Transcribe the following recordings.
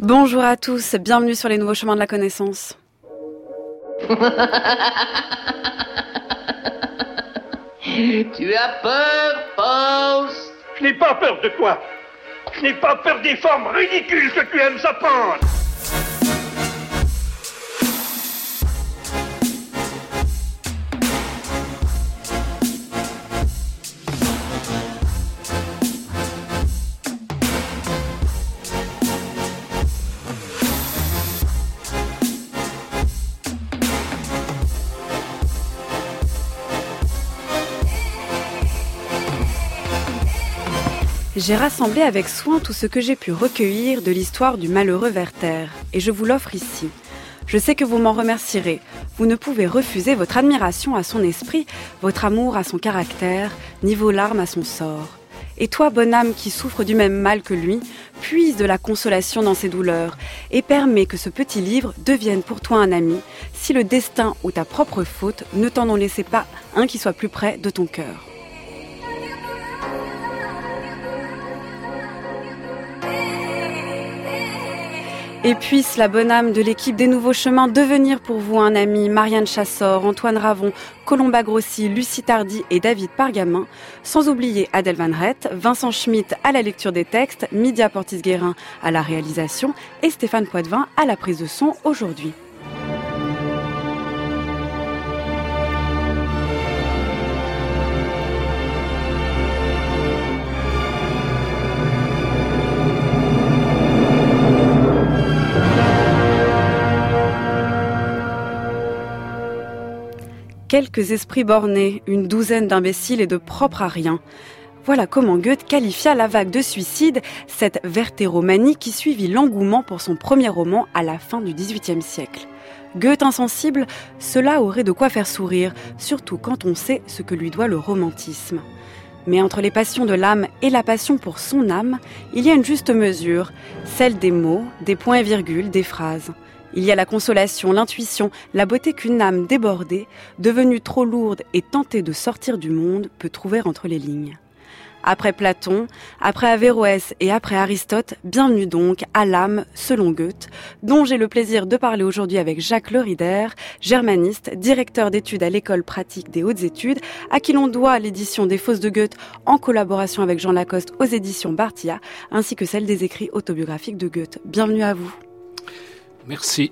Bonjour à tous, bienvenue sur les nouveaux chemins de la connaissance. Tu as peur, Faust? Je n'ai pas peur de toi. Je n'ai pas peur des formes ridicules que tu aimes apprendre. J'ai rassemblé avec soin tout ce que j'ai pu recueillir de l'histoire du malheureux Werther, et je vous l'offre ici. Je sais que vous m'en remercierez. Vous ne pouvez refuser votre admiration à son esprit, votre amour à son caractère, ni vos larmes à son sort. Et toi, bonne âme qui souffre du même mal que lui, puise de la consolation dans ses douleurs, et permets que ce petit livre devienne pour toi un ami, si le destin ou ta propre faute ne t'en ont laissé pas un qui soit plus près de ton cœur. Et puisse la bonne âme de l'équipe des Nouveaux Chemins devenir pour vous un ami, Marianne Chassor, Antoine Ravon, Colomba Grossi, Lucie Tardy et David Pargamin, sans oublier Adèle Van Rett, Vincent Schmitt à la lecture des textes, Midia Portis-Guérin à la réalisation et Stéphane Poitvin à la prise de son aujourd'hui. Quelques esprits bornés, une douzaine d'imbéciles et de propres à rien. Voilà comment Goethe qualifia la vague de suicide, cette vertéromanie qui suivit l'engouement pour son premier roman à la fin du XVIIIe siècle. Goethe insensible, cela aurait de quoi faire sourire, surtout quand on sait ce que lui doit le romantisme. Mais entre les passions de l'âme et la passion pour son âme, il y a une juste mesure, celle des mots, des points et virgules, des phrases. Il y a la consolation, l'intuition, la beauté qu'une âme débordée, devenue trop lourde et tentée de sortir du monde, peut trouver entre les lignes. Après Platon, après Averroès et après Aristote, bienvenue donc à l'âme selon Goethe, dont j'ai le plaisir de parler aujourd'hui avec Jacques Le Rider, germaniste, directeur d'études à l'école pratique des hautes études, à qui l'on doit l'édition des Fausses de Goethe en collaboration avec Jean Lacoste aux éditions Barthia, ainsi que celle des écrits autobiographiques de Goethe. Bienvenue à vous. Merci.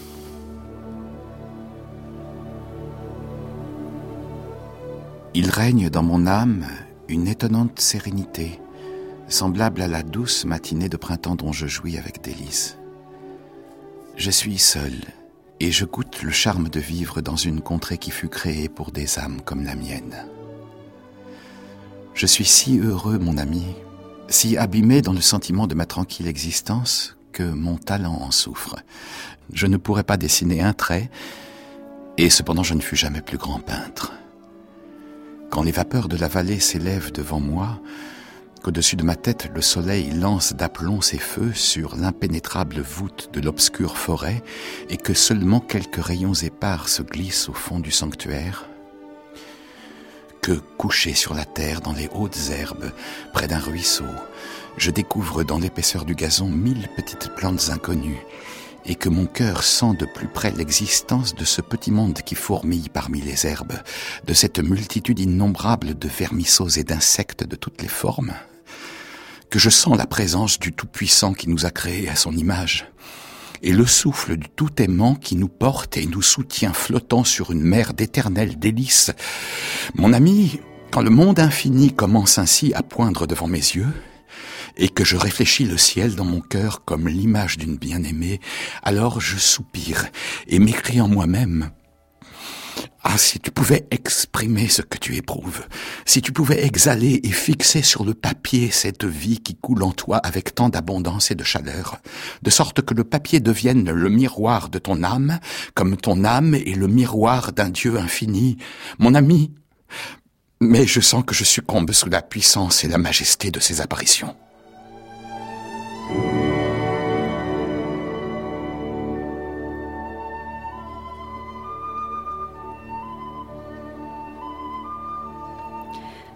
Il règne dans mon âme une étonnante sérénité, semblable à la douce matinée de printemps dont je jouis avec délice. Je suis seul et je goûte le charme de vivre dans une contrée qui fut créée pour des âmes comme la mienne. Je suis si heureux, mon ami, si abîmé dans le sentiment de ma tranquille existence, que mon talent en souffre. Je ne pourrais pas dessiner un trait, et cependant je ne fus jamais plus grand peintre. Quand les vapeurs de la vallée s'élèvent devant moi, qu'au-dessus de ma tête le soleil lance d'aplomb ses feux sur l'impénétrable voûte de l'obscure forêt, et que seulement quelques rayons épars se glissent au fond du sanctuaire, que, couché sur la terre dans les hautes herbes, près d'un ruisseau, je découvre dans l'épaisseur du gazon 1000 petites plantes inconnues, et que mon cœur sent de plus près l'existence de ce petit monde qui fourmille parmi les herbes, de cette multitude innombrable de vermisseaux et d'insectes de toutes les formes, que je sens la présence du Tout-Puissant qui nous a créés à son image, et le souffle du Tout-Aimant qui nous porte et nous soutient flottant sur une mer d'éternelles délices. Mon ami, quand le monde infini commence ainsi à poindre devant mes yeux, et que je réfléchis le ciel dans mon cœur comme l'image d'une bien-aimée, alors je soupire et m'écrie en moi-même: ah, si tu pouvais exprimer ce que tu éprouves, si tu pouvais exhaler et fixer sur le papier cette vie qui coule en toi avec tant d'abondance et de chaleur, de sorte que le papier devienne le miroir de ton âme, comme ton âme est le miroir d'un Dieu infini. Mon ami, mais je sens que je succombe sous la puissance et la majesté de ces apparitions.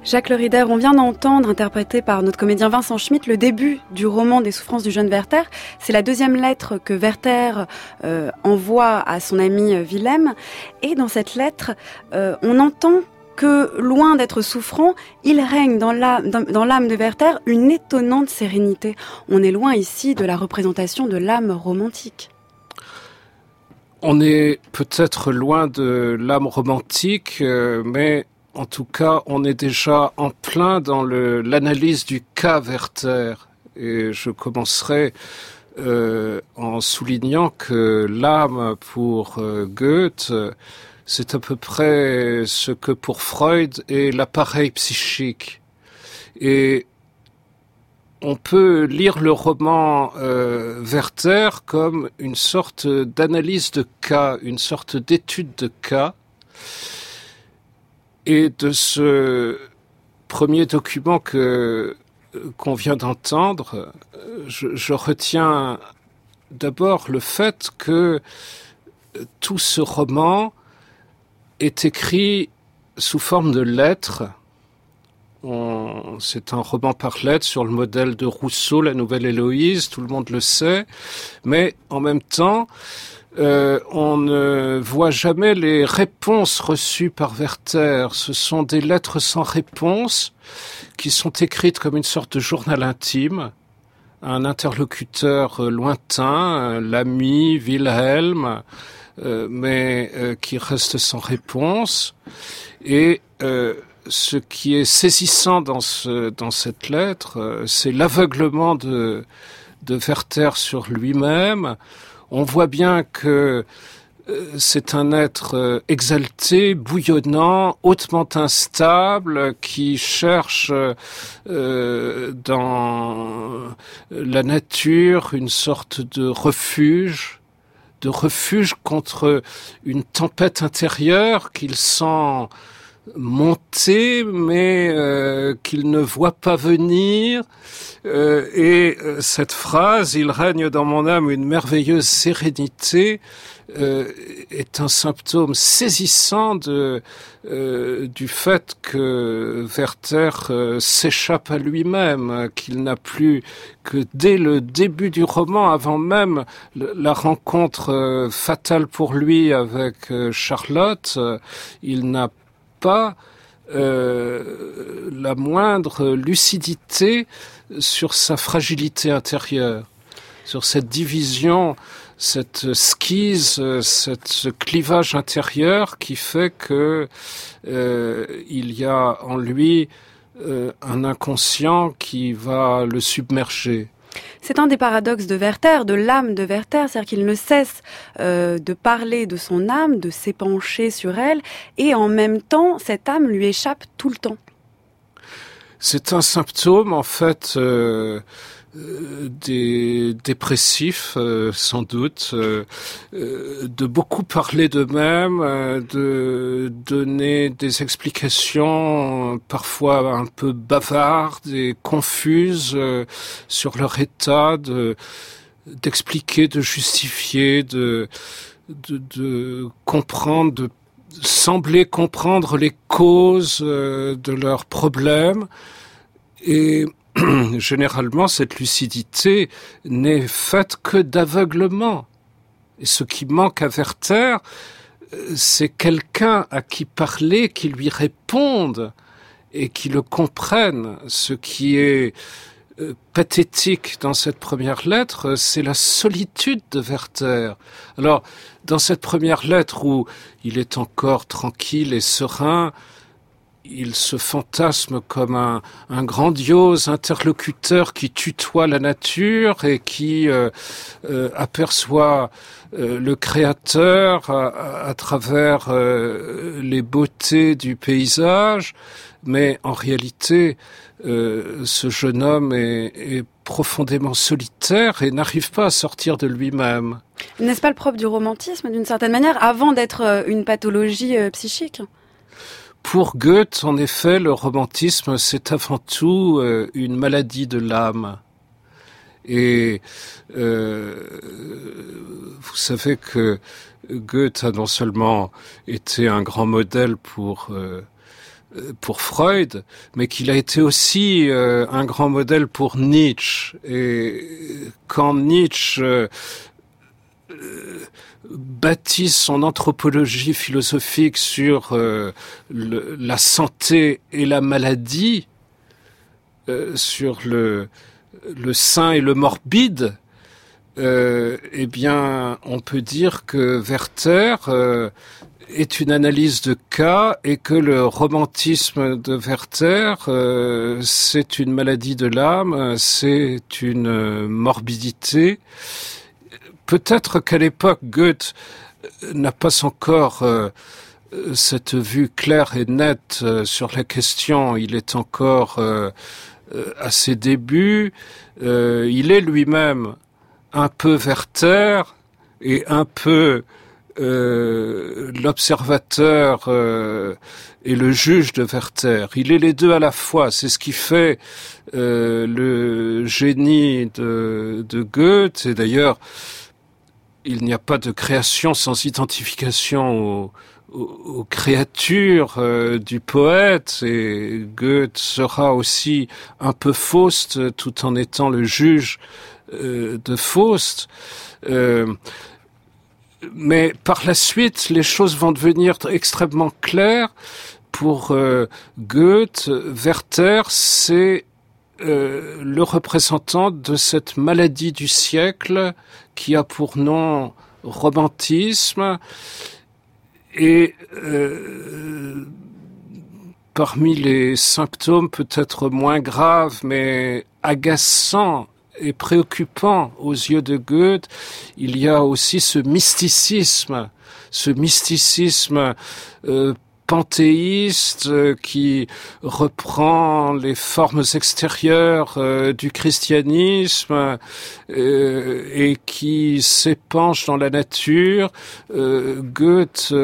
Jacques Le Rider, on vient d'entendre, interprété par notre comédien Vincent Schmitt, le début du roman des souffrances du jeune Werther. C'est la deuxième lettre que Werther envoie à son ami Wilhelm. Et dans cette lettre, on entend que, loin d'être souffrant, il règne dans l'âme de Werther une étonnante sérénité. On est loin ici de la représentation de l'âme romantique. On est peut-être loin de l'âme romantique, mais en tout cas, on est déjà en plein dans l'analyse du cas Werther. Et je commencerai en soulignant que l'âme pour Goethe, c'est à peu près ce que pour Freud est l'appareil psychique. Et on peut lire le roman Werther comme une sorte d'analyse de cas, une sorte d'étude de cas. Et de ce premier document qu'on vient d'entendre, je retiens d'abord le fait que tout ce roman est écrit sous forme de lettres. C'est un roman par lettres sur le modèle de Rousseau, La Nouvelle Héloïse, tout le monde le sait, mais en même temps, on ne voit jamais les réponses reçues par Werther. Ce sont des lettres sans réponse qui sont écrites comme une sorte de journal intime à un interlocuteur lointain, l'ami Wilhelm, mais qui reste sans réponse. Et ce qui est saisissant dans cette lettre, c'est l'aveuglement de Werther sur lui-même. On voit bien que c'est un être exalté, bouillonnant, hautement instable, qui cherche dans la nature une sorte de refuge contre une tempête intérieure qu'il sent monter, mais qu'il ne voit pas venir. Et cette phrase, « Il règne dans mon âme une merveilleuse sérénité », est un symptôme saisissant du fait que Werther s'échappe à lui-même, qu'il n'a plus que dès le début du roman, avant même la rencontre fatale pour lui avec Charlotte, il n'a pas la moindre lucidité sur sa fragilité intérieure, sur cette division, cette schise, ce clivage intérieur qui fait que il y a en lui un inconscient qui va le submerger. C'est un des paradoxes de Werther, de l'âme de Werther, c'est-à-dire qu'il ne cesse de parler de son âme, de s'épancher sur elle, et en même temps, cette âme lui échappe tout le temps. C'est un symptôme, en fait, des dépressifs, sans doute, de beaucoup parler d'eux-mêmes, de donner des explications parfois un peu bavardes et confuses sur leur état, d'expliquer, de justifier, de comprendre, de sembler comprendre les causes de leurs problèmes. Et généralement, cette lucidité n'est faite que d'aveuglement. Et ce qui manque à Werther, c'est quelqu'un à qui parler, qui lui réponde et qui le comprenne. Ce qui est pathétique dans cette première lettre, c'est la solitude de Werther. Alors, dans cette première lettre où il est encore tranquille et serein, il se fantasme comme un grandiose interlocuteur qui tutoie la nature et qui aperçoit le créateur à travers les beautés du paysage. Mais en réalité, ce jeune homme est profondément solitaire et n'arrive pas à sortir de lui-même. N'est-ce pas le propre du romantisme, d'une certaine manière, avant d'être une pathologie psychique ? Pour Goethe, en effet, le romantisme, c'est avant tout une maladie de l'âme. Et vous savez que Goethe a non seulement été un grand modèle pour pour Freud, mais qu'il a été aussi un grand modèle pour Nietzsche. Et quand Nietzsche bâtit son anthropologie philosophique sur la santé et la maladie, sur le sain et le morbide, eh bien, on peut dire que Werther est une analyse de cas et que le romantisme de Werther, c'est une maladie de l'âme, c'est une morbidité. Peut-être qu'à l'époque, Goethe n'a pas encore cette vue claire et nette sur la question. Il est encore à ses débuts. Il est lui-même un peu Werther et un peu l'observateur et le juge de Werther. Il est les deux à la fois. C'est ce qui fait le génie de Goethe. Et d'ailleurs, il n'y a pas de création sans identification aux créatures du poète. Et Goethe sera aussi un peu Faust, tout en étant le juge de Faust. Mais par la suite, les choses vont devenir extrêmement claires. Pour Goethe, Werther, c'est le représentant de cette maladie du siècle qui a pour nom romantisme. Et parmi les symptômes peut-être moins graves, mais agaçants et préoccupant aux yeux de Goethe, il y a aussi ce mysticisme panthéiste qui reprend les formes extérieures du christianisme et qui s'épanche dans la nature. Goethe,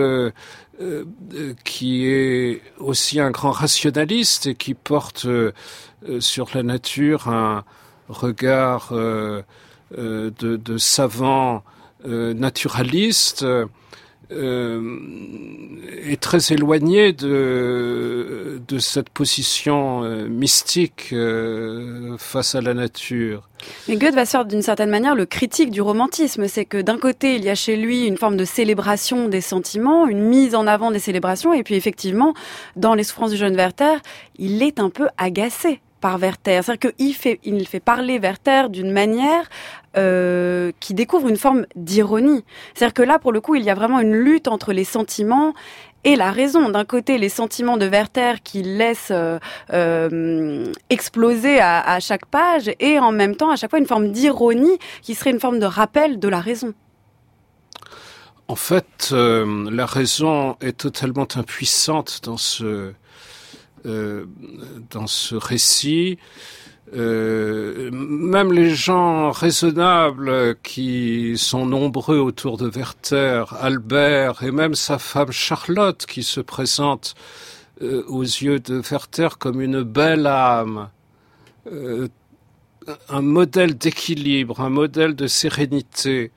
qui est aussi un grand rationaliste et qui porte sur la nature un regard de savant naturaliste, est très éloigné de cette position mystique face à la nature. Mais Goethe va se faire d'une certaine manière le critique du romantisme. C'est que d'un côté, il y a chez lui une forme de célébration des sentiments, une mise en avant des célébrations, et puis effectivement, dans Les souffrances du jeune Werther, il est un peu agacé par Werther. C'est-à-dire qu'il fait parler Werther d'une manière qui découvre une forme d'ironie. C'est-à-dire que là, pour le coup, il y a vraiment une lutte entre les sentiments et la raison. D'un côté, les sentiments de Werther qui laissent exploser à chaque page, et en même temps, à chaque fois, une forme d'ironie qui serait une forme de rappel de la raison. En fait, la raison est totalement impuissante dans ce récit. Même les gens raisonnables qui sont nombreux autour de Werther, Albert et même sa femme Charlotte, qui se présente aux yeux de Werther comme une belle âme, un modèle d'équilibre, un modèle de sérénité.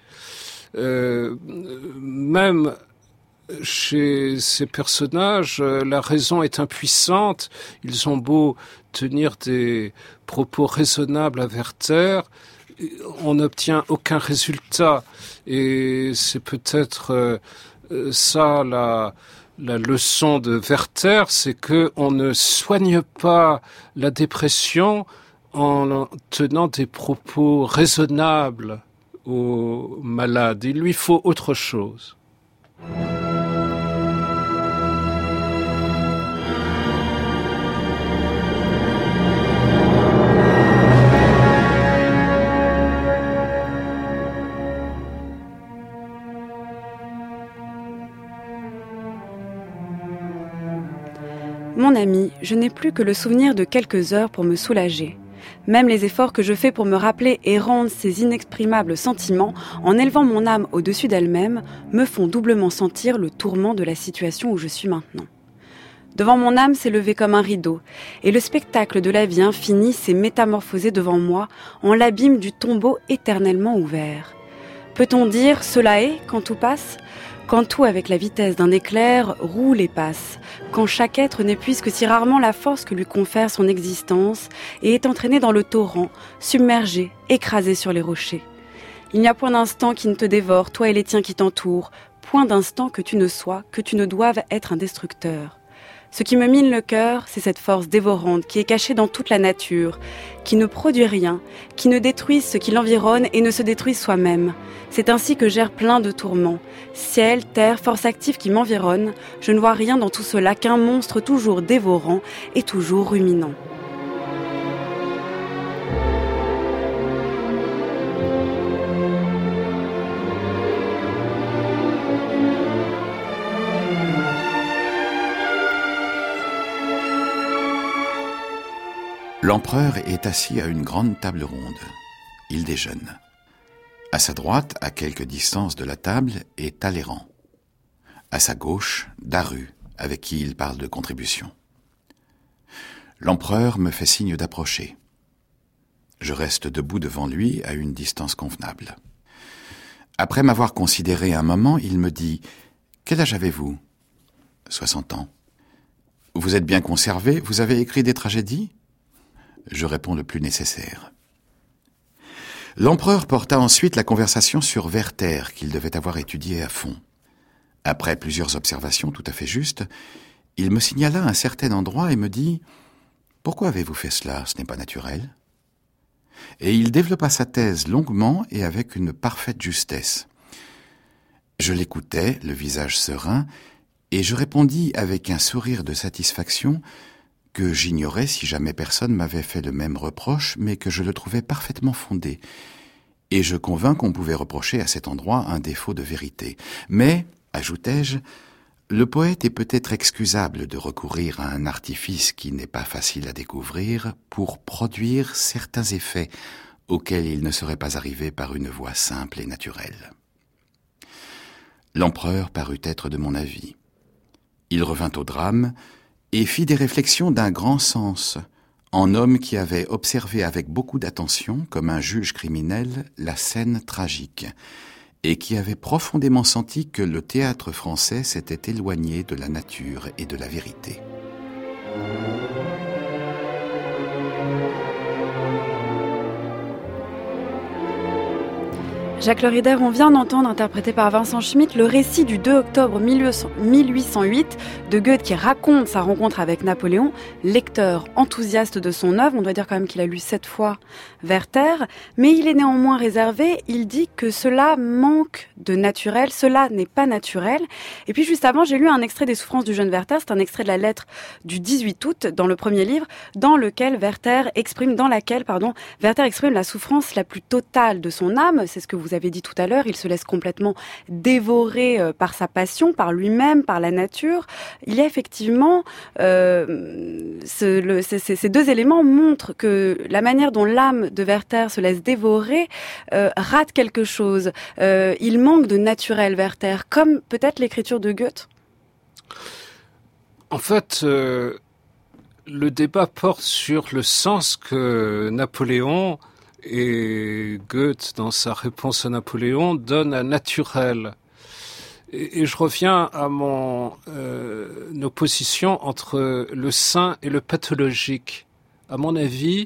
Même chez ces personnages, la raison est impuissante. Ils ont beau tenir des propos raisonnables à Werther, on n'obtient aucun résultat. Et c'est peut-être ça la leçon de Werther, c'est que on ne soigne pas la dépression en tenant des propos raisonnables aux malades. Il lui faut autre chose. Mon ami, je n'ai plus que le souvenir de quelques heures pour me soulager. Même les efforts que je fais pour me rappeler et rendre ces inexprimables sentiments, en élevant mon âme au-dessus d'elle-même, me font doublement sentir le tourment de la situation où je suis maintenant. Devant mon âme s'est levé comme un rideau, et le spectacle de la vie infinie s'est métamorphosé devant moi en l'abîme du tombeau éternellement ouvert. Peut-on dire « cela est » quand tout passe ? quand tout, avec la vitesse d'un éclair, roule et passe, quand chaque être n'épuise que si rarement la force que lui confère son existence et est entraîné dans le torrent, submergé, écrasé sur les rochers. Il n'y a point d'instant qui ne te dévore, toi et les tiens qui t'entourent, point d'instant que tu ne sois, que tu ne doives être un destructeur. Ce qui me mine le cœur, c'est cette force dévorante qui est cachée dans toute la nature, qui ne produit rien, qui ne détruise ce qui l'environne et ne se détruise soi-même. C'est ainsi que j'erre plein de tourments. Ciel, terre, force active qui m'environne, je ne vois rien dans tout cela qu'un monstre toujours dévorant et toujours ruminant. L'empereur est assis à une grande table ronde. Il déjeune. À sa droite, à quelque distance de la table, est Talleyrand. À sa gauche, Daru, avec qui il parle de contribution. L'empereur me fait signe d'approcher. Je reste debout devant lui à une distance convenable. Après m'avoir considéré un moment, il me dit « Quel âge avez-vous » ? 60 ans. « Vous êtes bien conservé, vous avez écrit des tragédies » ? Je réponds le plus nécessaire. L'empereur porta ensuite la conversation sur Werther, qu'il devait avoir étudié à fond. Après plusieurs observations tout à fait justes, il me signala un certain endroit et me dit « Pourquoi avez-vous fait cela ? Ce n'est pas naturel. » Et il développa sa thèse longuement et avec une parfaite justesse. Je l'écoutais, le visage serein, et je répondis avec un sourire de satisfaction que j'ignorais si jamais personne m'avait fait le même reproche, mais que je le trouvais parfaitement fondé. Et je convins qu'on pouvait reprocher à cet endroit un défaut de vérité. Mais, ajoutai-je, le poète est peut-être excusable de recourir à un artifice qui n'est pas facile à découvrir pour produire certains effets auxquels il ne serait pas arrivé par une voie simple et naturelle. L'empereur parut être de mon avis. Il revint au drame et fit des réflexions d'un grand sens, en homme qui avait observé avec beaucoup d'attention, comme un juge criminel, la scène tragique, et qui avait profondément senti que le théâtre français s'était éloigné de la nature et de la vérité. Jacques Le Rider, on vient d'entendre, interprété par Vincent Schmitt, le récit du 2 octobre 1808 de Goethe qui raconte sa rencontre avec Napoléon, lecteur enthousiaste de son œuvre. On doit dire quand même qu'il a lu 7 fois Werther, mais il est néanmoins réservé. Il dit que cela manque de naturel, cela n'est pas naturel. Et puis juste avant, j'ai lu un extrait des Souffrances du jeune Werther. C'est un extrait de la lettre du 18 août dans le premier livre, dans laquelle Werther exprime la souffrance la plus totale de son âme. C'est ce que vous avez dit tout à l'heure, il se laisse complètement dévorer par sa passion, par lui-même, par la nature. Il y a effectivement, ces 2 éléments montrent que la manière dont l'âme de Werther se laisse dévorer rate quelque chose. Il manque de naturel, Werther, comme peut-être l'écriture de Goethe. En fait, le débat porte sur le sens que Napoléon et Goethe, dans sa réponse à Napoléon, donne à naturel. Et je reviens à mon opposition entre le sain et le pathologique. À mon avis,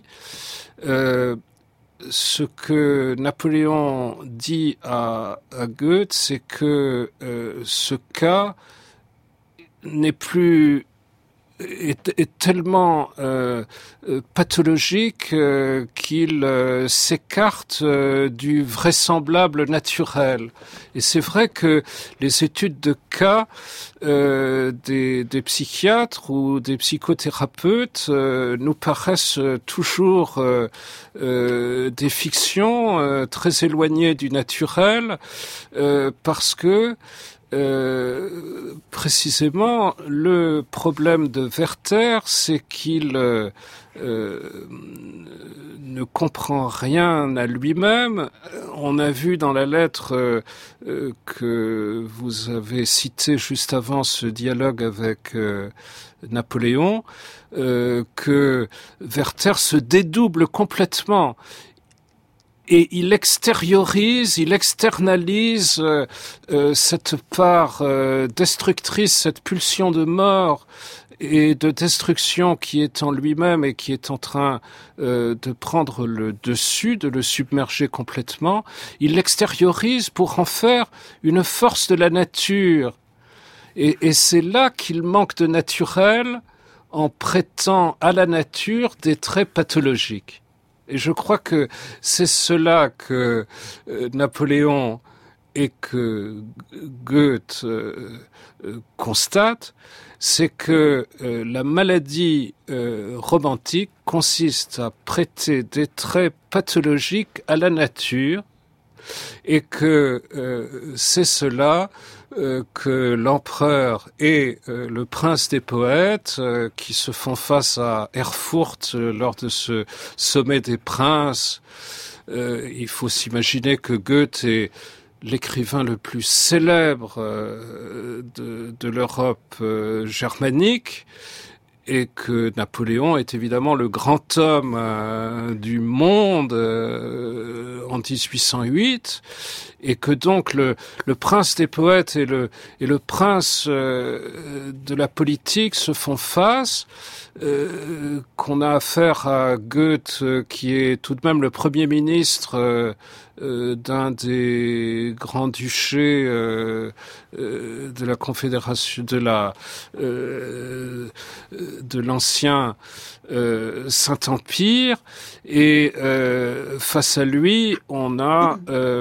ce que Napoléon dit à Goethe, c'est que ce cas n'est plus est tellement pathologique qu'il s'écarte du vraisemblable naturel. Et c'est vrai que les études de cas des psychiatres ou des psychothérapeutes nous paraissent toujours des fictions très éloignées du naturel parce que précisément, le problème de Werther, c'est qu'il ne comprend rien à lui-même. On a vu dans la lettre que vous avez citée juste avant ce dialogue avec Napoléon, que Werther se dédouble complètement. et il extériorise, il externalise cette part destructrice, cette pulsion de mort et de destruction qui est en lui-même et qui est en train de prendre le dessus, de le submerger complètement. Il l'extériorise pour en faire une force de la nature. Et c'est là qu'il manque de naturel en prêtant à la nature des traits pathologiques. Et je crois que c'est cela que Napoléon et que Goethe constate, c'est que la maladie romantique consiste à prêter des traits pathologiques à la nature et que c'est cela que l'empereur et le prince des poètes qui se font face à Erfurt lors de ce sommet des princes. Il faut s'imaginer que Goethe est l'écrivain le plus célèbre de l'Europe germanique et que Napoléon est évidemment le grand homme du monde en 1808 et que donc le prince des poètes et le prince de la politique se font face, qu'on a affaire à Goethe qui est tout de même le premier ministre d'un des grands duchés de la confédération de l'ancien Saint-Empire et face à lui on a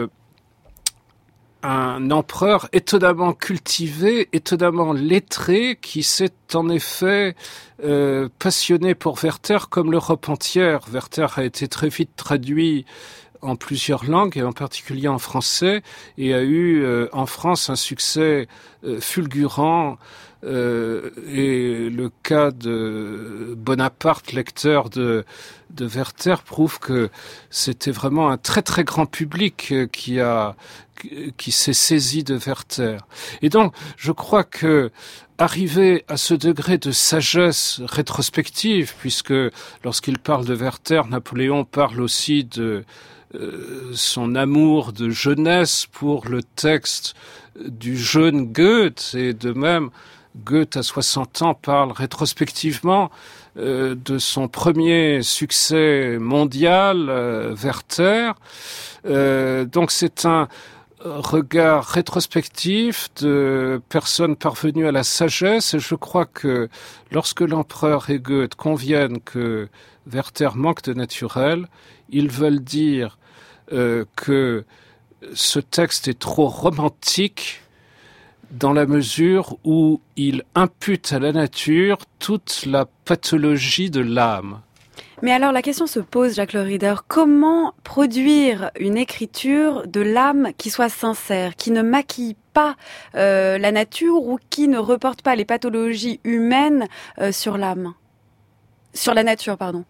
un empereur étonnamment cultivé, étonnamment lettré, qui s'est en effet passionné pour Werther comme l'Europe entière. Werther a été très vite traduit en plusieurs langues, et en particulier en français, et a eu en France un succès fulgurant. Et le cas de Bonaparte, lecteur de Werther, prouve que c'était vraiment un très très grand public qui s'est saisi de Werther. Et donc, je crois que arriver à ce degré de sagesse rétrospective, puisque lorsqu'il parle de Werther, Napoléon parle aussi de son amour de jeunesse pour le texte du jeune Goethe, et de même Goethe à 60 ans parle rétrospectivement de son premier succès mondial, Werther. Donc c'est un regard rétrospectif de personnes parvenues à la sagesse, et je crois que lorsque l'empereur et Goethe conviennent que Werther manque de naturel, ils veulent dire que ce texte est trop romantique dans la mesure où il impute à la nature toute la pathologie de l'âme. Mais alors la question se pose, Jacques Le Rider, comment produire une écriture de l'âme qui soit sincère, qui ne maquille pas la nature ou qui ne reporte pas les pathologies humaines sur l'âme, sur la nature, pardon.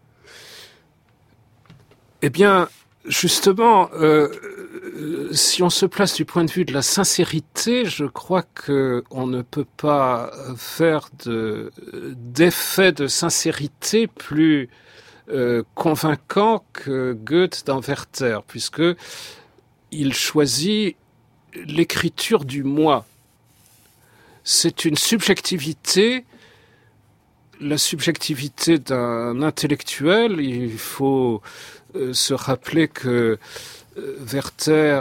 Eh bien, justement, si on se place du point de vue de la sincérité, je crois que on ne peut pas faire d'effet de sincérité plus convaincant que Goethe dans Werther, puisque il choisit l'écriture du moi. C'est une subjectivité, la subjectivité d'un intellectuel. Il faut se rappeler que Werther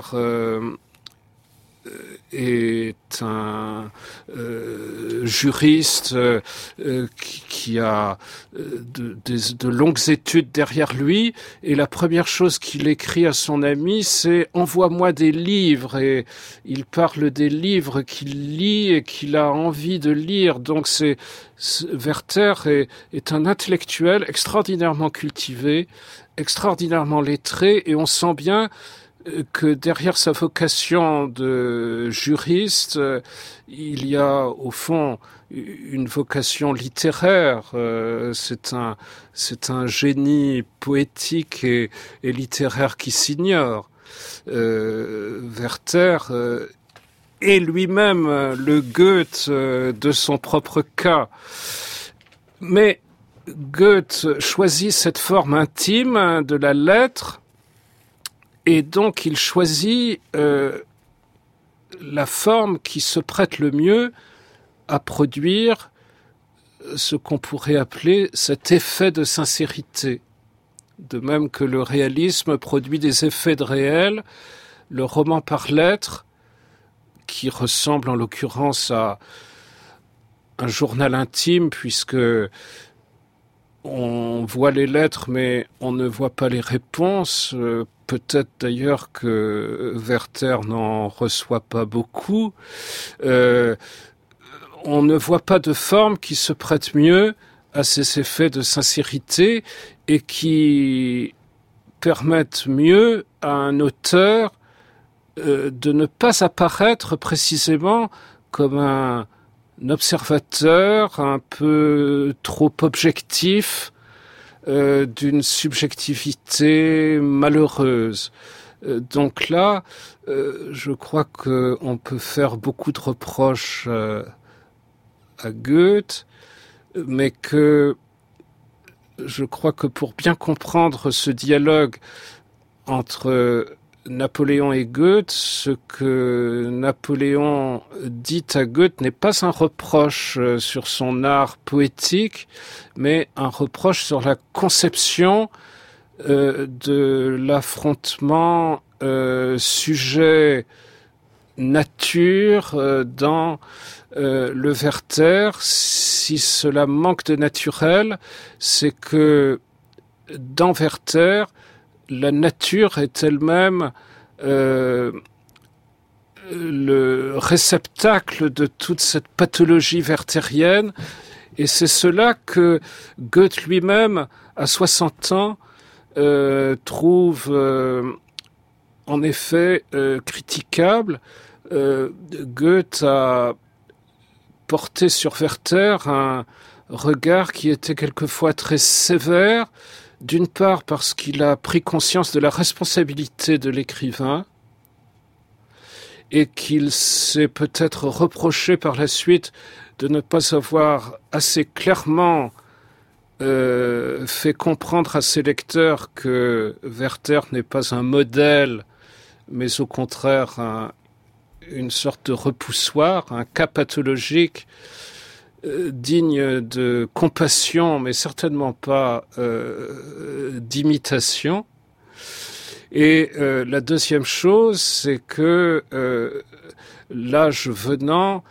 est un juriste qui a de longues études derrière lui, et la première chose qu'il écrit à son ami, c'est « Envoie-moi des livres », et il parle des livres qu'il lit et qu'il a envie de lire. Donc Werther est un intellectuel extraordinairement cultivé, extraordinairement lettré, et on sent bien que derrière sa vocation de juriste, il y a au fond une vocation littéraire. C'est un génie poétique et littéraire qui s'ignore. Werther est lui-même le Goethe de son propre cas. Mais Goethe choisit cette forme intime de la lettre Et donc il choisit la forme qui se prête le mieux à produire ce qu'on pourrait appeler cet effet de sincérité. De même que le réalisme produit des effets de réel, le roman par lettres, qui ressemble en l'occurrence à un journal intime, puisque on voit les lettres mais on ne voit pas les réponses. Peut-être d'ailleurs que Werther n'en reçoit pas beaucoup. On ne voit pas de forme qui se prête mieux à ces effets de sincérité et qui permettent mieux à un auteur de ne pas apparaître précisément comme un observateur un peu trop objectif d'une subjectivité malheureuse. Donc là, je crois qu'on peut faire beaucoup de reproches à Goethe, mais que je crois que pour bien comprendre ce dialogue entre Napoléon et Goethe, ce que Napoléon dit à Goethe n'est pas un reproche sur son art poétique, mais un reproche sur la conception de l'affrontement sujet-nature dans le Werther. Si cela manque de naturel, c'est que dans Werther, la nature est elle-même le réceptacle de toute cette pathologie werthérienne, et c'est cela que Goethe lui-même, à 60 ans, trouve en effet critiquable. Goethe a porté sur Werther un regard qui était quelquefois très sévère, d'une part parce qu'il a pris conscience de la responsabilité de l'écrivain et qu'il s'est peut-être reproché par la suite de ne pas avoir assez clairement fait comprendre à ses lecteurs que Werther n'est pas un modèle, mais au contraire une sorte de repoussoir, un cas pathologique digne de compassion, mais certainement pas d'imitation. Et la deuxième chose, c'est que l'âge venant,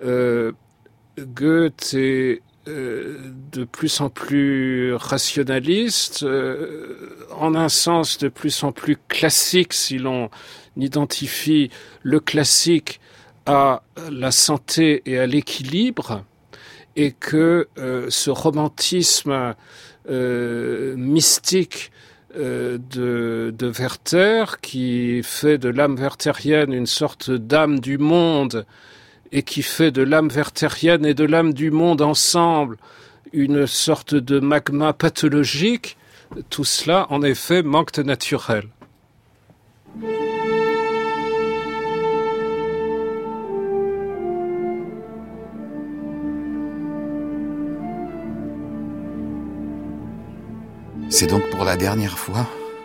Goethe est de plus en plus rationaliste, en un sens de plus en plus classique, si l'on identifie le classique à la santé et à l'équilibre, et que ce romantisme mystique de Werther, qui fait de l'âme werthérienne une sorte d'âme du monde, et qui fait de l'âme werthérienne et de l'âme du monde ensemble une sorte de magma pathologique, tout cela, en effet, manque de naturel. C'est donc pour la dernière fois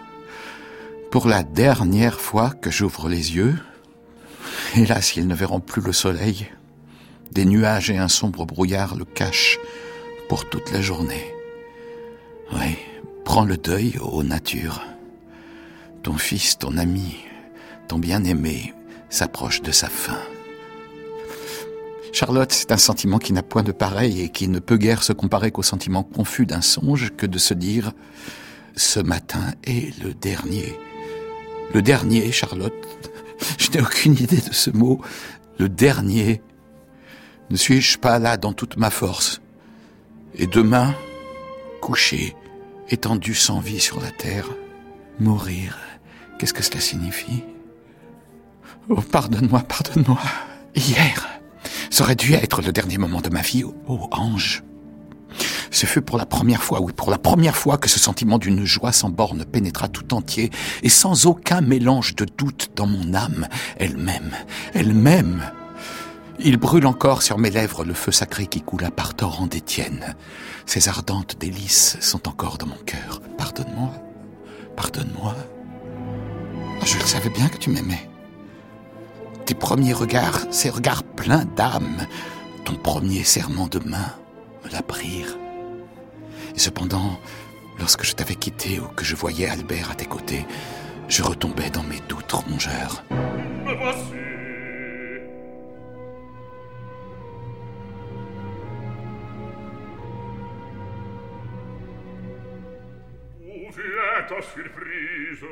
que j'ouvre les yeux. Hélas, ils ne verront plus le soleil. Des nuages et un sombre brouillard le cachent pour toute la journée. Oui, prends le deuil, ô nature. Ton fils, ton ami, ton bien-aimé s'approche de sa fin. Charlotte, c'est un sentiment qui n'a point de pareil et qui ne peut guère se comparer qu'au sentiment confus d'un songe que de se dire « Ce matin est le dernier ». Le dernier, Charlotte, je n'ai aucune idée de ce mot. Le dernier. Ne suis-je pas là dans toute ma force? Et demain, couché, étendu sans vie sur la terre, mourir, qu'est-ce que cela signifie? Oh, pardonne-moi. Hier, ça aurait dû être le dernier moment de ma vie. Oh, ange. Ce fut pour la première fois, oui, pour la première fois que ce sentiment d'une joie sans borne pénétra tout entier et sans aucun mélange de doute dans mon âme, elle-même. Il brûle encore sur mes lèvres le feu sacré qui coula par torrent d'Étienne. Ces ardentes délices sont encore dans mon cœur. Pardonne-moi. Je savais bien que tu m'aimais. Tes premiers regards, ces regards pleins d'âme, ton premier serrement de main me l'apprirent. Et cependant, lorsque je t'avais quitté ou que je voyais Albert à tes côtés, je retombais dans mes doutes rongeurs. Me voici. Où vient ta surprise?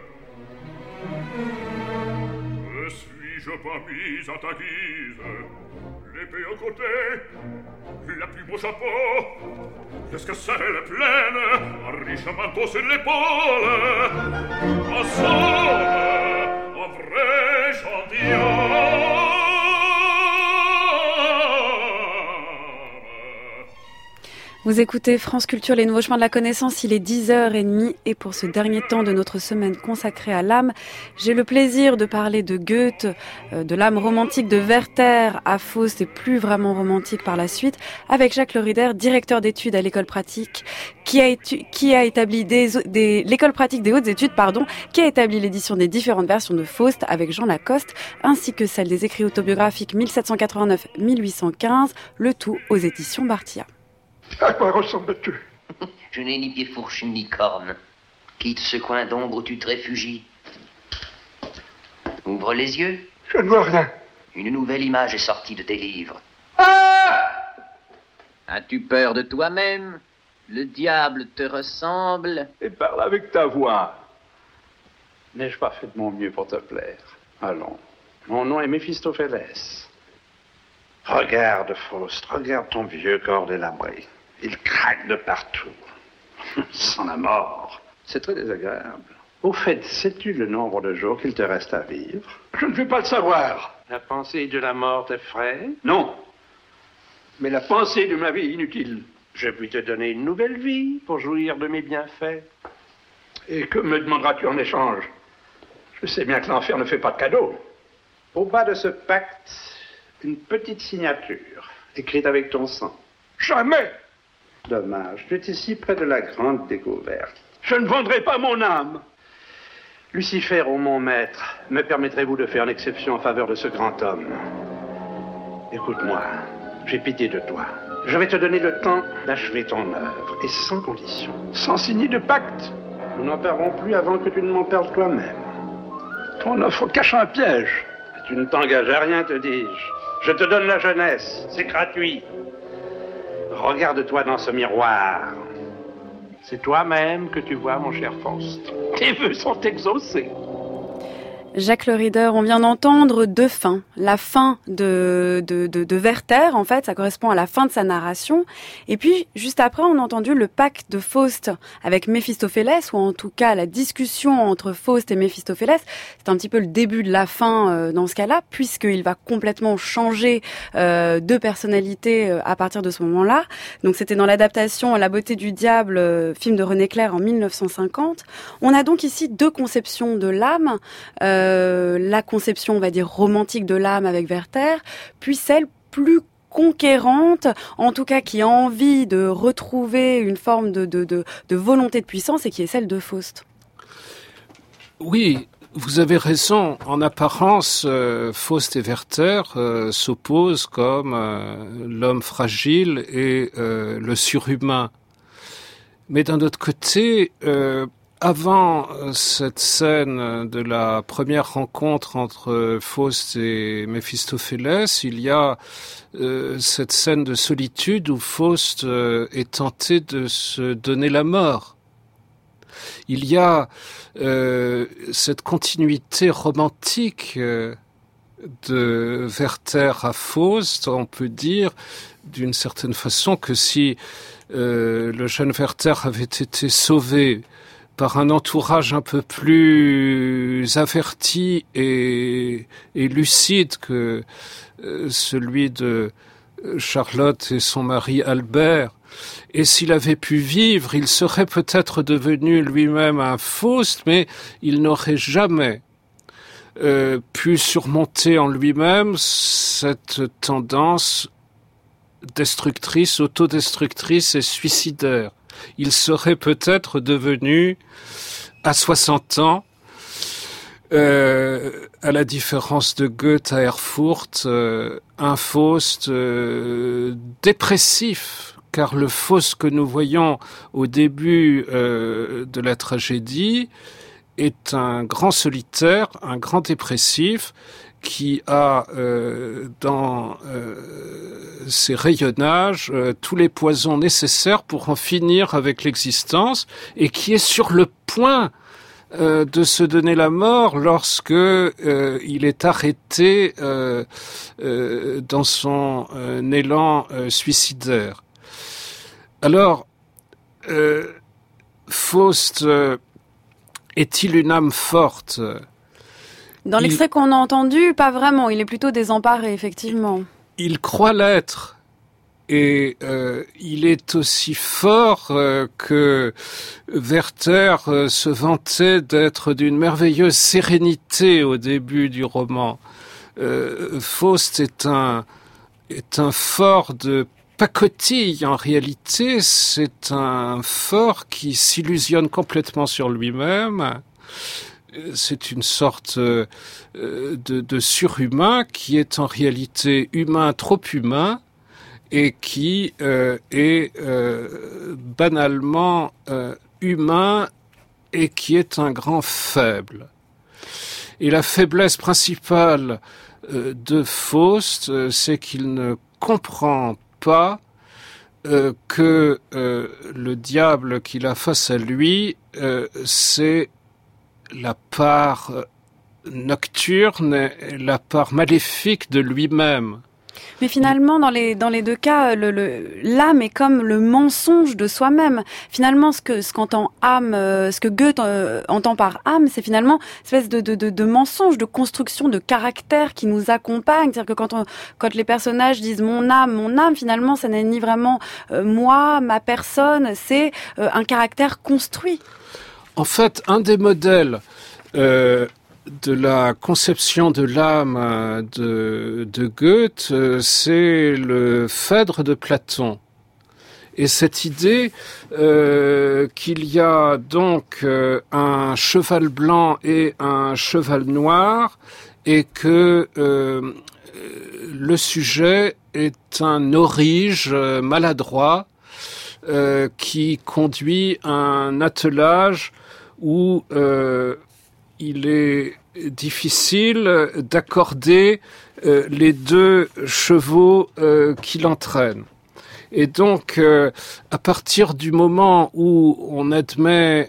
Ne suis-je pas mis à ta guise? L'épée au côté, la plume au chapeau, l'escarcelle pleine, un riche manteau sur l'épaule. En somme, un vrai gentilhomme. Vous écoutez France Culture, les nouveaux chemins de la connaissance, il est 10h30 et pour ce dernier temps de notre semaine consacrée à l'âme, j'ai le plaisir de parler de Goethe, de l'âme romantique de Werther à Faust et plus vraiment romantique par la suite, avec Jacques Le Rider, directeur d'études à l'école pratique, qui a établi l'école pratique des hautes études, qui a établi l'édition des différentes versions de Faust avec Jean Lacoste, ainsi que celle des écrits autobiographiques 1789-1815, le tout aux éditions Barthia. À quoi ressembles-tu? Je n'ai ni pied fourchu ni corne. Quitte ce coin d'ombre où tu te réfugies. Ouvre les yeux. Je ne vois rien. Une nouvelle image est sortie de tes livres. Ah! As-tu peur de toi-même? Le diable te ressemble? Et parle avec ta voix. N'ai-je pas fait de mon mieux pour te plaire? Allons. Mon nom est Méphistophélès. Regarde, Faust, regarde ton vieux corps délabré. Il craque de partout. Sans la mort. C'est très désagréable. Au fait, sais-tu le nombre de jours qu'il te reste à vivre? Je ne veux pas le savoir. La pensée de la mort t'effraie? Non. Mais la pensée de ma vie est inutile. Je puis te donner une nouvelle vie pour jouir de mes bienfaits. Et que me demanderas-tu en échange? Je sais bien que l'enfer ne fait pas de cadeaux. Au bas de ce pacte, une petite signature, écrite avec ton sang. Jamais! Dommage, tu étais si près de la grande découverte. Je ne vendrai pas mon âme. Lucifer, ô mon maître, me permettrez-vous de faire une exception en faveur de ce grand homme? Écoute-moi, j'ai pitié de toi. Je vais te donner le temps d'achever ton œuvre, et sans condition. Sans signer de pacte. Nous n'en parlerons plus avant que tu ne m'en perdes toi-même. Ton offre cache un piège. Tu ne t'engages à rien, te dis-je. Je te donne la jeunesse, c'est gratuit. Regarde-toi dans ce miroir. C'est toi-même que tu vois, mon cher Faust. Tes vœux sont exaucés. Jacques Le Rider, on vient d'entendre deux fins. La fin de Werther, en fait, ça correspond à la fin de sa narration. Et puis, juste après, on a entendu le pacte de Faust avec Méphistophélès, ou en tout cas la discussion entre Faust et Méphistophélès. C'est un petit peu le début de la fin dans ce cas-là, puisqu'il va complètement changer de personnalité à partir de ce moment-là. Donc c'était dans l'adaptation La beauté du diable, film de René Clair en 1950. On a donc ici deux conceptions de l'âme. La conception, on va dire, romantique de l'âme avec Werther, puis celle plus conquérante, en tout cas qui a envie de retrouver une forme de volonté de puissance et qui est celle de Faust. Oui, vous avez raison. En apparence, Faust et Werther s'opposent comme l'homme fragile et le surhumain. Mais d'un autre côté, avant cette scène de la première rencontre entre Faust et Méphistophélès, il y a cette scène de solitude où Faust est tenté de se donner la mort. Il y a cette continuité romantique de Werther à Faust. On peut dire d'une certaine façon que si le jeune Werther avait été sauvé par un entourage un peu plus averti et lucide que celui de Charlotte et son mari Albert, et s'il avait pu vivre, il serait peut-être devenu lui-même un Faust, mais il n'aurait jamais pu surmonter en lui-même cette tendance destructrice, autodestructrice et suicidaire. Il serait peut-être devenu, à 60 ans, À la différence de Goethe à Erfurt, un Faust dépressif, car le Faust que nous voyons au début de la tragédie est un grand solitaire, un grand dépressif, qui a dans ses rayonnages tous les poisons nécessaires pour en finir avec l'existence, et qui est sur le point de se donner la mort lorsque il est arrêté dans son élan suicidaire. Alors, Faust est-il une âme forte ? Dans l'extrait qu'on a entendu, pas vraiment. Il est plutôt désemparé, effectivement. Il croit l'être. Et il est aussi fort que Werther se vantait d'être d'une merveilleuse sérénité au début du roman. Faust est un fort de pacotille. En réalité, c'est un fort qui s'illusionne complètement sur lui-même. C'est une sorte de surhumain qui est en réalité humain, trop humain, et qui est banalement humain et qui est un grand faible. Et la faiblesse principale de Faust, c'est qu'il ne comprend pas que le diable qu'il a face à lui, c'est la part nocturne, la part maléfique de lui-même. Mais finalement, dans les deux cas, l'âme est comme le mensonge de soi-même. Finalement, ce qu'entend âme, ce que Goethe entend par âme, c'est finalement une espèce de mensonge, de construction de caractère qui nous accompagne. C'est-à-dire que quand les personnages disent mon âme, finalement, ça n'est ni vraiment moi, ma personne, c'est un caractère construit. En fait, un des modèles de la conception de l'âme de Goethe, c'est le Phèdre de Platon. Et cette idée qu'il y a donc un cheval blanc et un cheval noir, et que le sujet est un aurige maladroit qui conduit un attelage où il est difficile d'accorder les deux chevaux qui l'entraînent. Et donc, à partir du moment où on admet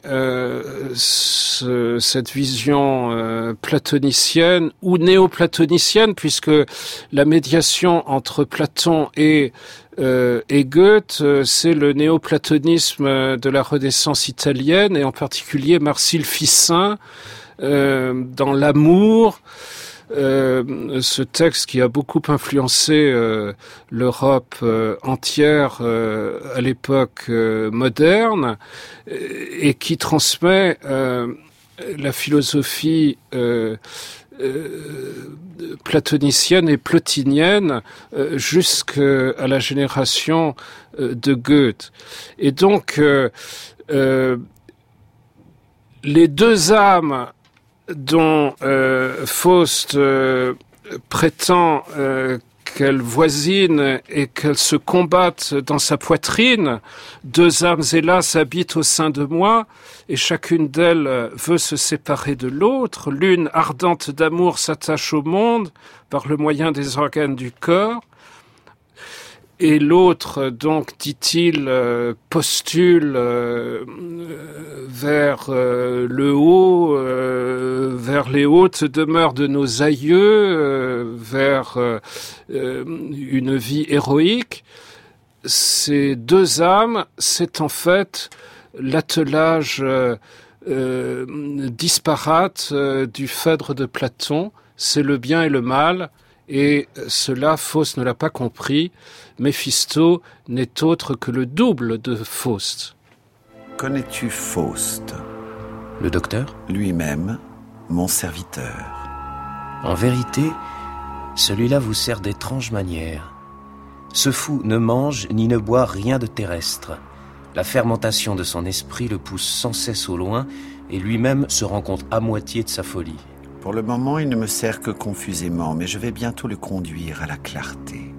cette vision platonicienne ou néo-platonicienne, puisque la médiation entre Platon et Goethe, c'est le néo-platonisme de la Renaissance italienne, et en particulier Marcille Ficin, dans L'amour, ce texte qui a beaucoup influencé l'Europe entière à l'époque moderne, et qui transmet la philosophie platonicienne et plotinienne jusqu'à la génération de Goethe. Et donc, les deux âmes dont Faust prétend qu'elles voisinent et qu'elles se combattent dans sa poitrine, deux âmes hélas habitent au sein de moi, et chacune d'elles veut se séparer de l'autre. L'une, ardente d'amour, s'attache au monde par le moyen des organes du corps, et l'autre, donc, dit-il, postule vers le haut, vers les hautes demeures de nos aïeux, vers une vie héroïque. Ces deux âmes, c'est en fait l'attelage disparate du Phèdre de Platon. C'est le bien et le mal. Et cela, Faust ne l'a pas compris. Méphisto n'est autre que le double de Faust. Connais-tu Faust ? Le docteur ? Lui-même, mon serviteur. En vérité, celui-là vous sert d'étranges manières. Ce fou ne mange ni ne boit rien de terrestre. La fermentation de son esprit le pousse sans cesse au loin, et lui-même se rend compte à moitié de sa folie. Pour le moment, il ne me sert que confusément, mais je vais bientôt le conduire à la clarté.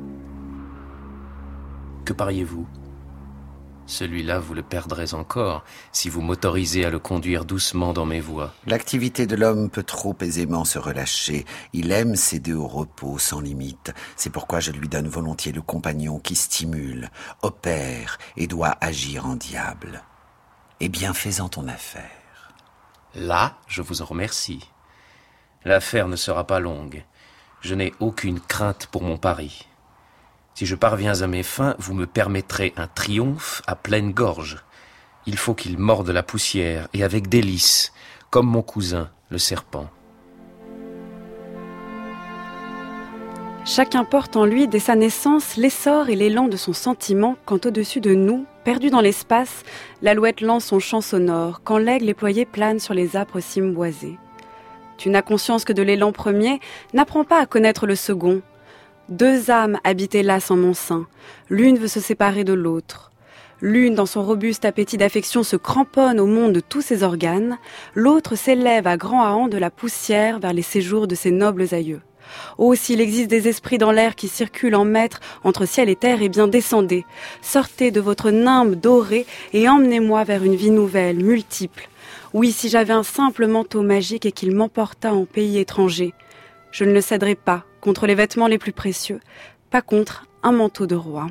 Que pariez-vous ? Celui-là, vous le perdrez encore si vous m'autorisez à le conduire doucement dans mes voies. L'activité de l'homme peut trop aisément se relâcher. Il aime céder au repos sans limite. C'est pourquoi je lui donne volontiers le compagnon qui stimule, opère et doit agir en diable. Et bien fais-en ton affaire. Là, je vous en remercie. L'affaire ne sera pas longue. Je n'ai aucune crainte pour mon pari. Si je parviens à mes fins, vous me permettrez un triomphe à pleine gorge. Il faut qu'il morde la poussière, et avec délice, comme mon cousin, le serpent. Chacun porte en lui, dès sa naissance, l'essor et l'élan de son sentiment, quand au-dessus de nous, perdu dans l'espace, l'alouette lance son chant sonore, quand l'aigle éployé plane sur les âpres cimes boisées. Tu n'as conscience que de l'élan premier, n'apprends pas à connaître le second. 2 âmes habitent hélas en mon sein, l'une veut se séparer de l'autre. L'une, dans son robuste appétit d'affection, se cramponne au monde de tous ses organes, l'autre s'élève à grands haants de la poussière vers les séjours de ses nobles aïeux. Oh, s'il existe des esprits dans l'air qui circulent en maîtres entre ciel et terre, eh bien descendez, sortez de votre nimbe doré et emmenez-moi vers une vie nouvelle, multiple. Oui, si j'avais un simple manteau magique et qu'il m'emportât en pays étranger, je ne le céderais pas contre les vêtements les plus précieux, pas contre un manteau de roi.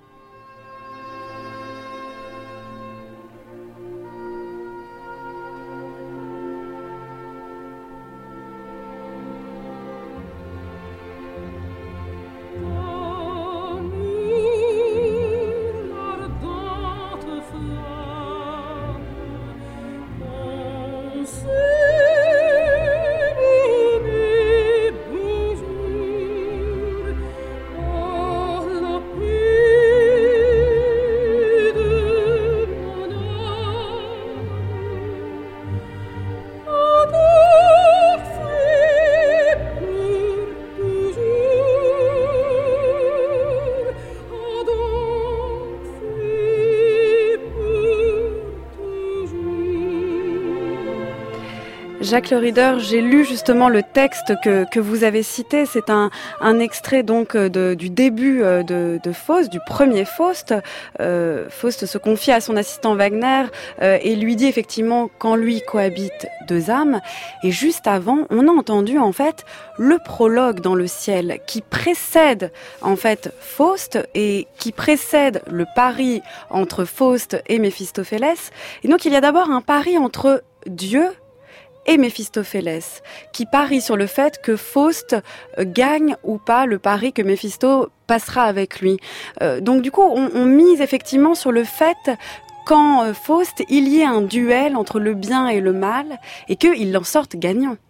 Jacques Le Rider, j'ai lu justement le texte que vous avez cité. C'est un extrait donc du début de Faust, du premier Faust. Faust se confie à son assistant Wagner et lui dit effectivement qu'en lui cohabitent 2 âmes. Et juste avant, on a entendu en fait le prologue dans le ciel qui précède en fait Faust et qui précède le pari entre Faust et Méphistophélès. Et donc il y a d'abord un pari entre Dieu et Méphistophélès, qui parie sur le fait que Faust gagne ou pas le pari que Méphisto passera avec lui. Donc du coup, on mise effectivement sur le fait qu'en Faust, il y ait un duel entre le bien et le mal, et qu'il en sorte gagnant.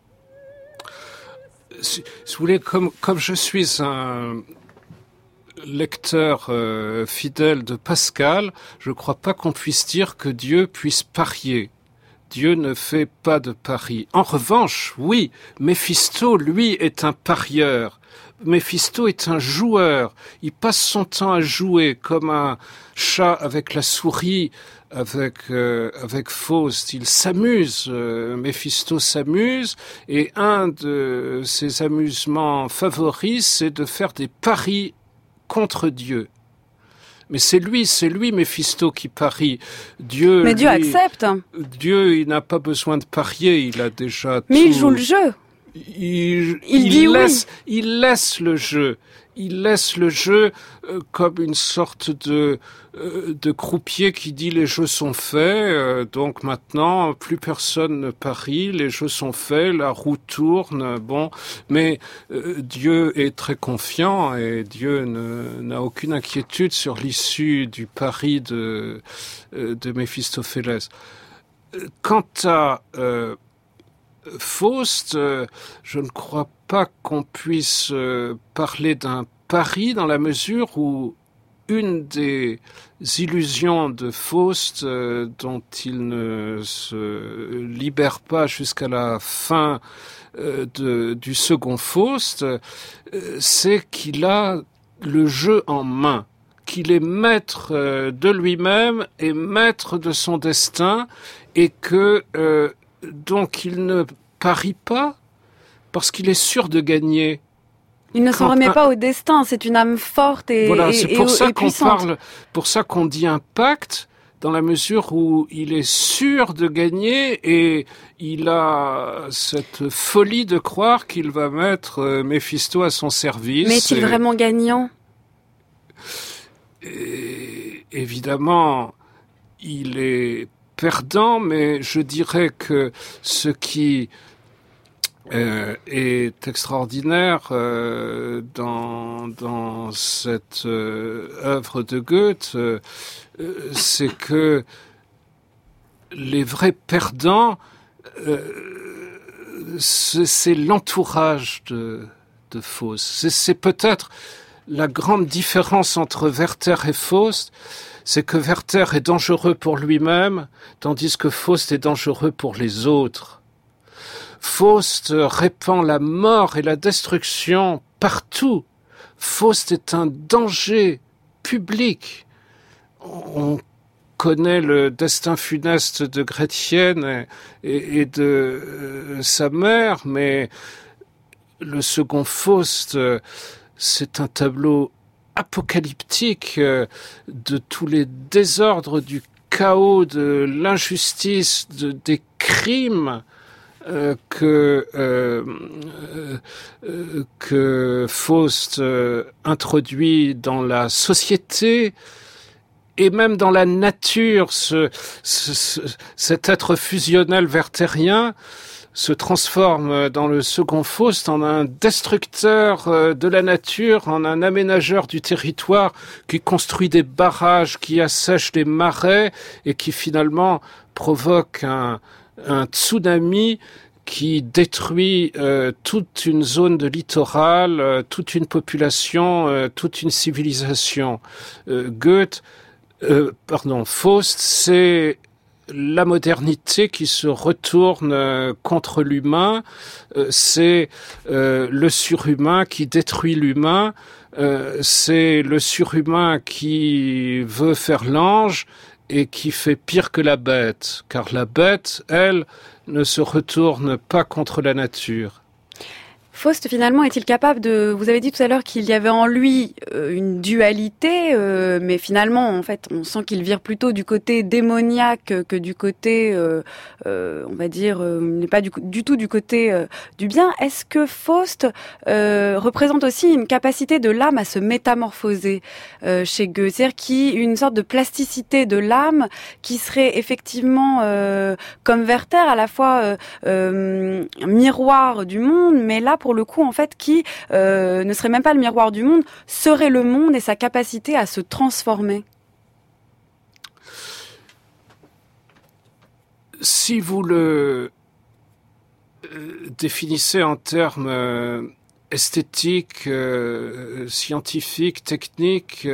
Si vous voulez, comme je suis un lecteur fidèle de Pascal, je ne crois pas qu'on puisse dire que Dieu puisse parier. Dieu ne fait pas de paris. En revanche, oui, Méphisto, lui, est un parieur. Méphisto est un joueur. Il passe son temps à jouer comme un chat avec la souris, avec Faust. Il s'amuse. Méphisto s'amuse. Et un de ses amusements favoris, c'est de faire des paris contre Dieu. Mais c'est lui, Méphisto, qui parie. Dieu, mais Dieu accepte. Dieu, il n'a pas besoin de parier, il a déjà mais tout. Il joue le jeu. Il laisse le jeu. Il laisse le jeu comme une sorte de croupier qui dit les jeux sont faits, donc maintenant plus personne ne parie, les jeux sont faits, la roue tourne, bon, mais Dieu est très confiant et Dieu n'a aucune inquiétude sur l'issue du pari de Méphistophélès. Quant à Faust, je ne crois pas qu'on puisse parler d'un pari dans la mesure où une des illusions de Faust dont il ne se libère pas jusqu'à la fin du second Faust, c'est qu'il a le jeu en main, qu'il est maître de lui-même et maître de son destin et que donc il ne parie pas, parce qu'il est sûr de gagner. Il ne s'en remet pas au destin, c'est une âme forte et voilà, c'est pour ça qu'on puissante. Pour ça qu'on dit un pacte, dans la mesure où il est sûr de gagner et il a cette folie de croire qu'il va mettre Méphisto à son service. Mais est-il vraiment gagnant ? Et évidemment, il est perdant, mais je dirais que ce qui est extraordinaire dans cette œuvre de Goethe, c'est que les vrais perdants, c'est l'entourage de Faust. C'est peut-être la grande différence entre Werther et Faust, c'est que Werther est dangereux pour lui-même, tandis que Faust est dangereux pour les autres. Faust répand la mort et la destruction partout. Faust est un danger public. On connaît le destin funeste de Gretchen et de sa mère, mais le second Faust, c'est un tableau apocalyptique de tous les désordres, du chaos, de l'injustice, des crimes que Faust introduit dans la société et même dans la nature. Cet être fusionnel werthérien se transforme dans le second Faust en un destructeur de la nature, en un aménageur du territoire qui construit des barrages, qui assèche les marais et qui finalement provoque un tsunami qui détruit toute une zone de littoral, toute une population, toute une civilisation. Faust, c'est la modernité qui se retourne contre l'humain, c'est le surhumain qui détruit l'humain, c'est le surhumain qui veut faire l'ange et qui fait pire que la bête, car la bête, elle, ne se retourne pas contre la nature. Faust, finalement, est-il capable de... Vous avez dit tout à l'heure qu'il y avait en lui une dualité, mais finalement, en fait, on sent qu'il vire plutôt du côté démoniaque que du côté, on va dire, n'est pas du tout du côté du bien. Est-ce que Faust représente aussi une capacité de l'âme à se métamorphoser chez Goethe, c'est-à-dire une sorte de plasticité de l'âme qui serait effectivement, comme Werther, à la fois un miroir du monde, mais là, pour le coup, en fait, qui ne serait même pas le miroir du monde, serait le monde et sa capacité à se transformer. Si vous le définissez en termes esthétiques, scientifiques, techniques,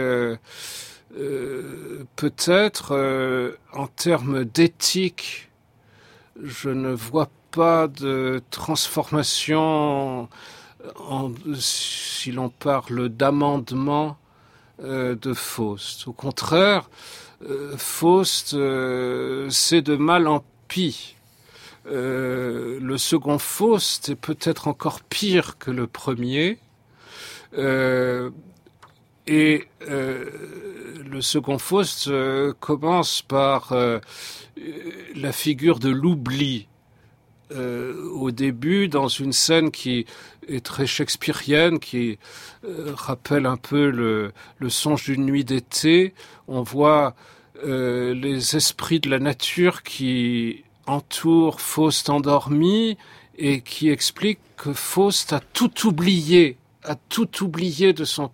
peut-être en termes d'éthique, je ne vois pas de transformation si l'on parle d'amendement de Faust. Au contraire, Faust, c'est de mal en pis. Le second Faust est peut-être encore pire que le premier. Et le second Faust commence par la figure de l'oubli. Au début, dans une scène qui est très shakespearienne, qui rappelle un peu le songe d'une nuit d'été, on voit les esprits de la nature qui entourent Faust endormi et qui expliquent que Faust a tout oublié de son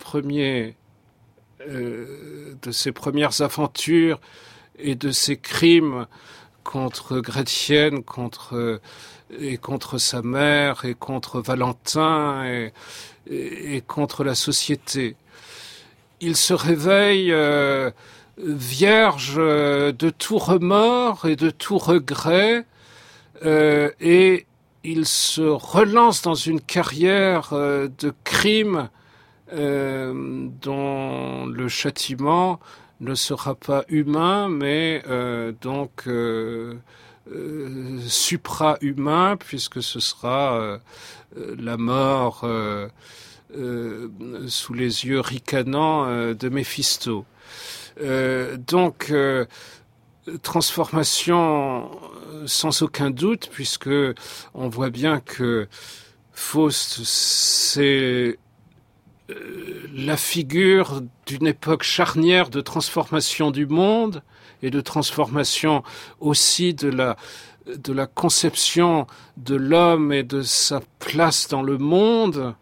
de ses premières aventures et de ses crimes contre Gretchen, contre sa mère, et contre Valentin, et contre la société. Il se réveille vierge de tout remords et de tout regret, et il se relance dans une carrière de crimes dont le châtiment ne sera pas humain, mais supra-humain, puisque ce sera la mort sous les yeux ricanants de Méphisto. Donc, transformation sans aucun doute, puisque on voit bien que Faust, c'est la figure d'une époque charnière de transformation du monde et de transformation aussi de la conception de l'homme et de sa place dans le monde.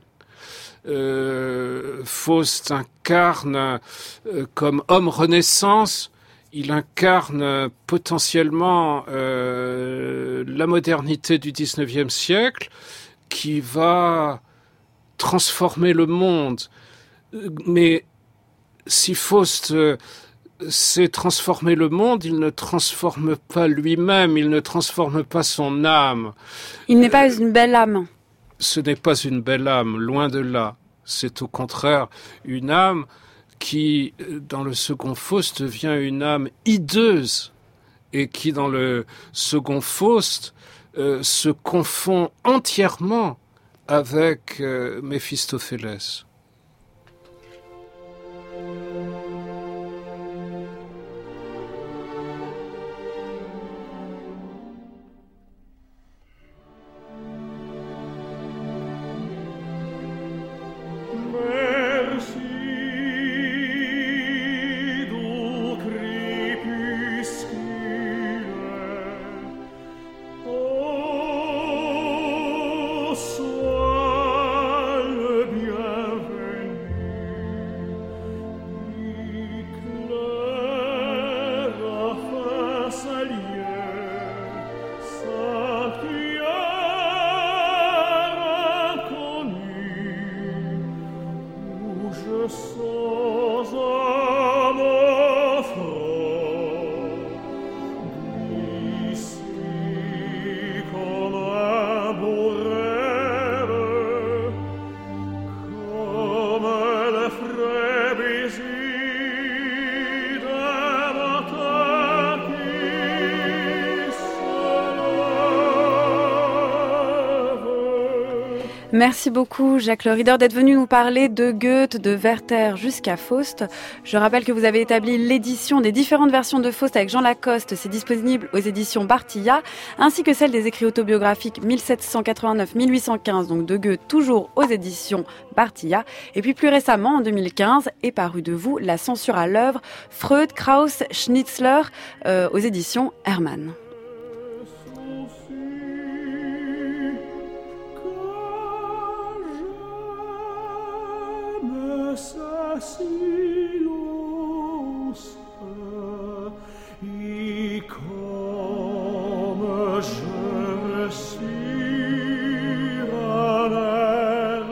Faust incarne comme homme renaissance, il incarne potentiellement la modernité du XIXe siècle qui va transformer le monde. Mais si Faust sait transformer le monde, il ne transforme pas lui-même, il ne transforme pas son âme. Il n'est pas une belle âme. Ce n'est pas une belle âme, loin de là. C'est au contraire une âme qui, dans le second Faust, devient une âme hideuse et qui, dans le second Faust, se confond entièrement avec Méphistophélès. Merci beaucoup Jacques Le Rider d'être venu nous parler de Goethe, de Werther jusqu'à Faust. Je rappelle que vous avez établi l'édition des différentes versions de Faust avec Jean Lacoste. C'est disponible aux éditions Bartilla, ainsi que celle des écrits autobiographiques 1789-1815, donc de Goethe, toujours aux éditions Bartilla. Et puis plus récemment, en 2015, est paru de vous La censure à l'œuvre, Freud, Krauss, Schnitzler, aux éditions Hermann. Silence, et comme je suis à l'air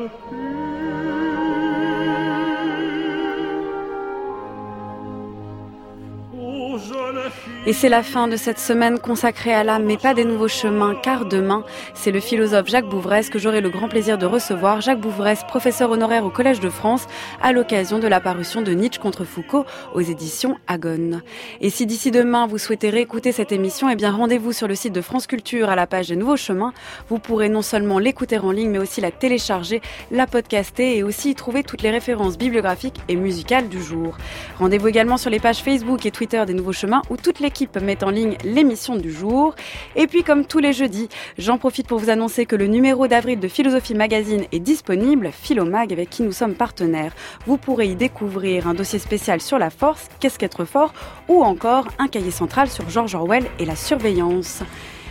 Et c'est la fin de cette semaine consacrée à l'âme, mais pas des nouveaux chemins, car demain, c'est le philosophe Jacques Bouvresse que j'aurai le grand plaisir de recevoir. Jacques Bouvresse, professeur honoraire au Collège de France, à l'occasion de la parution de Nietzsche contre Foucault aux éditions Agone. Et si d'ici demain, vous souhaitez réécouter cette émission, eh bien rendez-vous sur le site de France Culture à la page des nouveaux chemins. Vous pourrez non seulement l'écouter en ligne, mais aussi la télécharger, la podcaster et aussi y trouver toutes les références bibliographiques et musicales du jour. Rendez-vous également sur les pages Facebook et Twitter des nouveaux chemins où toute l'équipe met en ligne l'émission du jour. Et puis comme tous les jeudis, j'en profite pour vous annoncer que le numéro d'avril de Philosophie Magazine est disponible, Philomag avec qui nous sommes partenaires. Vous pourrez y découvrir un dossier spécial sur la force, qu'est-ce qu'être fort, ou encore un cahier central sur George Orwell et la surveillance.